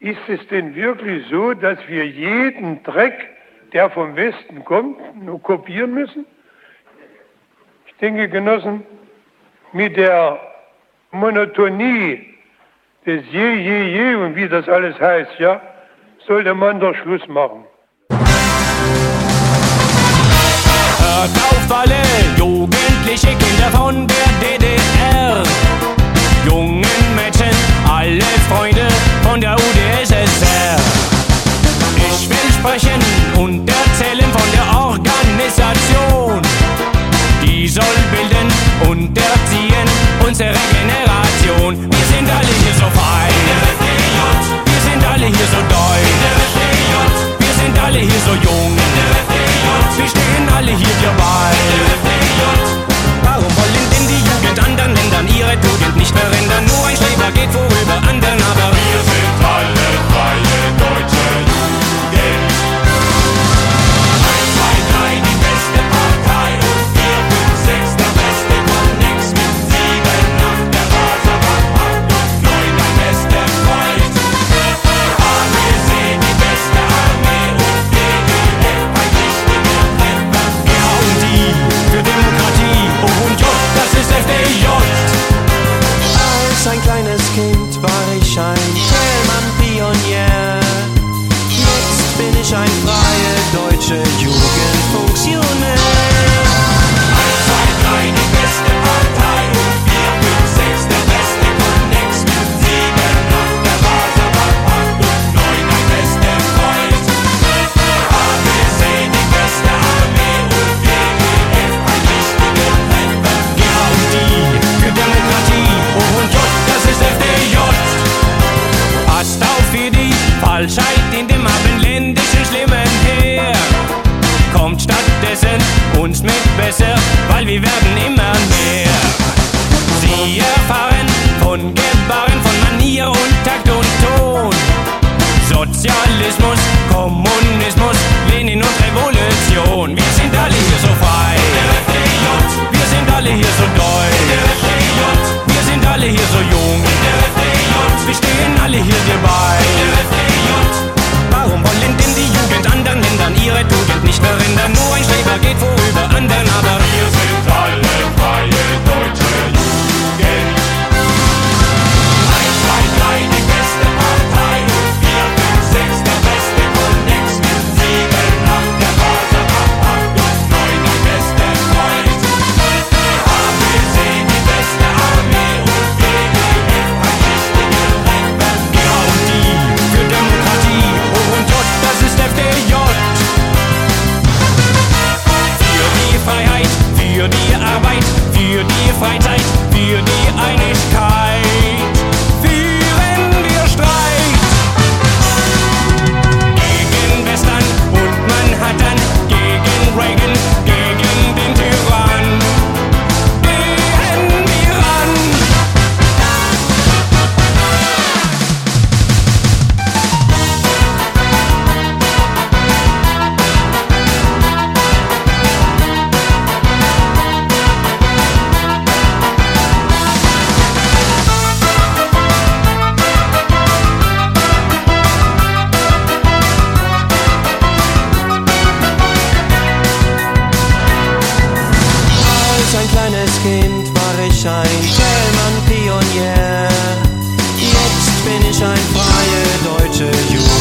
Ist es denn wirklich so, dass wir jeden Dreck, der vom Westen kommt, nur kopieren müssen? Ich denke, Genossen, mit der Monotonie des Je und wie das alles heißt, ja, sollte man doch Schluss machen. Hört auf alle jugendliche Kinder von der DDR, jungen Mädchen, alle Freunde von der UdSSR. Ich will sprechen und erzählen von der Organisation, die soll bilden und erziehen unsere Generation. Wir sind alle hier so fein, wir sind alle hier so deutsch, wir sind alle hier so jung, wir stehen alle hier dir bei. Warum wollen denn die Jugend anderen Ländern ihre Tugend nicht verändern? Nur ein Schreiber geht vorüber anderen, aber wir sind alle freie deutsche Jugend. 1, 2, 3, die beste Partei und 4, 5, 6, der beste Konnex mit 7, 8, der Raserbank 8 und 9, dein bester Freund. ABC, die beste Armee und DGF, ein richtiger Treffer. Ja und die für Demokratie und J, das ist FDJ. Als ein kleines Kind war ich ein Thälmann-Pionier. Jetzt bin ich ein freie deutsche Jugendfunktionär. 1, 2, 3, die beste Partei und 4, 5, 6, der beste Konnex mit 7, 8, der Raserbank 8 und 9, dein bester Freund. ABC, die beste Armee und DGF, ein richtiger Treffer. Ja und die für Demokratie und J, das ist FDJ. Passt auf für die Falschheit in dem abendländischen schlimmen Heer. Kommt stattdessen uns mit besser, weil wir werden immer mehr. Sie erfahren von Gebaren, von Manier und Takt und Ton. Sozialismus, Kommunismus, Lenin und Revolution. Wir sind alle hier so frei, wir sind alle hier so deutsch, wir sind alle hier so jung, wir stehen alle hier dir bei. Warum wollen denn die Jugend anderen Ländern ihre Tugend nicht verändern? Nur ein Schreiber geht vorüber anderen, aber wir sind alle freie deutsche Jugend. 1, 2, 3, die beste Partei und 4, 5, 6, der beste Konnex mit 7, 8, der Raserbank 8 und 9, dein bester Freund. ABC, die beste Armee und DGF, ein richtiger Treffer. Ja und die für Demokratie und J, das ist FDJ. Für die Freiheit, für die Arbeit, für die Freizeit, für die Einigkeit führen wir Streit. Gegen Western und Manhattan, gegen Reagan, gegen den Tyrann. Gehen wir an. Als ein kleines Kind war ich ein Thälmann-Pionier. Jetzt bin ich ein freie deutsche Jugend.